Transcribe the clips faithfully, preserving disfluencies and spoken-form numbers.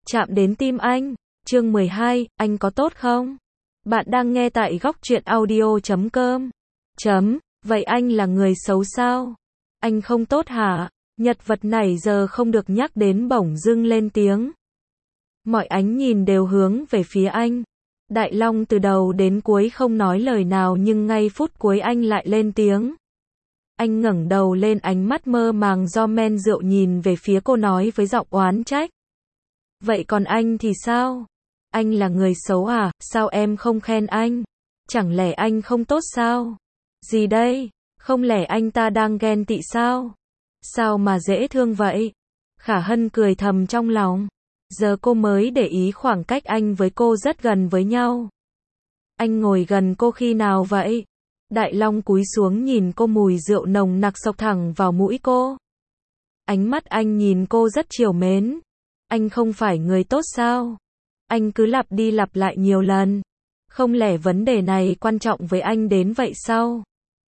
chạm đến tim anh. Chương mười hai, anh có tốt không? Bạn đang nghe tại góc truyện audio chấm com. Chấm, vậy anh là người xấu sao? Anh không tốt hả? Nhật vật này giờ không được nhắc đến bỗng dưng lên tiếng. Mọi ánh nhìn đều hướng về phía anh. Đại Long từ đầu đến cuối không nói lời nào nhưng ngay phút cuối anh lại lên tiếng. Anh ngẩng đầu lên, ánh mắt mơ màng do men rượu nhìn về phía cô, nói với giọng oán trách. Vậy còn anh thì sao? Anh là người xấu à? Sao em không khen anh? Chẳng lẽ anh không tốt sao? Gì đây? Không lẽ anh ta đang ghen tị sao? Sao mà dễ thương vậy? Khả Hân cười thầm trong lòng. Giờ cô mới để ý khoảng cách anh với cô rất gần với nhau. Anh ngồi gần cô khi nào vậy? Đại Long cúi xuống nhìn cô, mùi rượu nồng nặc xộc thẳng vào mũi cô. Ánh mắt anh nhìn cô rất trìu mến. Anh không phải người tốt sao? Anh cứ lặp đi lặp lại nhiều lần. Không lẽ vấn đề này quan trọng với anh đến vậy sao?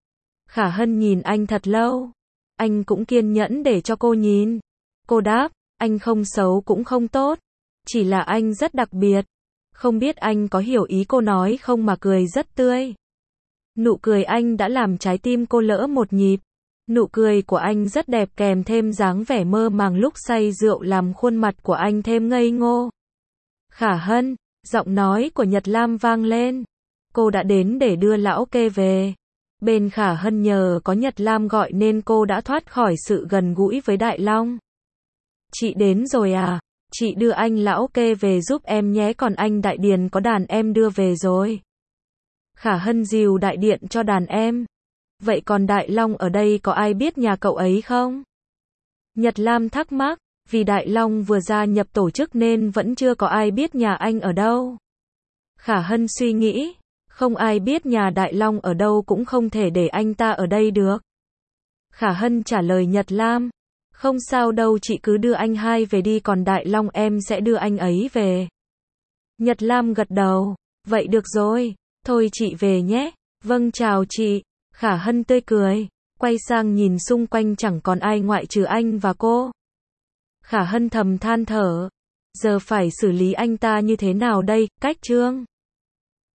Khả Hân nhìn anh thật lâu. Anh cũng kiên nhẫn để cho cô nhìn. Cô đáp, anh không xấu cũng không tốt. Chỉ là anh rất đặc biệt. Không biết anh có hiểu ý cô nói không mà cười rất tươi. Nụ cười anh đã làm trái tim cô lỡ một nhịp. Nụ cười của anh rất đẹp, kèm thêm dáng vẻ mơ màng lúc say rượu làm khuôn mặt của anh thêm ngây ngô. Khả Hân, giọng nói của Nhật Lam vang lên. Cô đã đến để đưa lão kê về. Bên Khả Hân nhờ có Nhật Lam gọi nên cô đã thoát khỏi sự gần gũi với Đại Long. Chị đến rồi à? Chị đưa anh lão kê về giúp em nhé, còn anh Đại Điền có đàn em đưa về rồi. Khả Hân dìu đại điện cho đàn em. Vậy còn Đại Long ở đây có ai biết nhà cậu ấy không? Nhật Lam thắc mắc, vì Đại Long vừa gia nhập tổ chức nên vẫn chưa có ai biết nhà anh ở đâu. Khả Hân suy nghĩ, không ai biết nhà Đại Long ở đâu cũng không thể để anh ta ở đây được. Khả Hân trả lời Nhật Lam, không sao đâu, chị cứ đưa anh hai về đi, còn Đại Long em sẽ đưa anh ấy về. Nhật Lam gật đầu, vậy được rồi, thôi chị về nhé. Vâng, chào chị. Khả Hân tươi cười, quay sang nhìn xung quanh chẳng còn ai ngoại trừ anh và cô. Khả Hân thầm than thở, giờ phải xử lý anh ta như thế nào đây? Cách Trương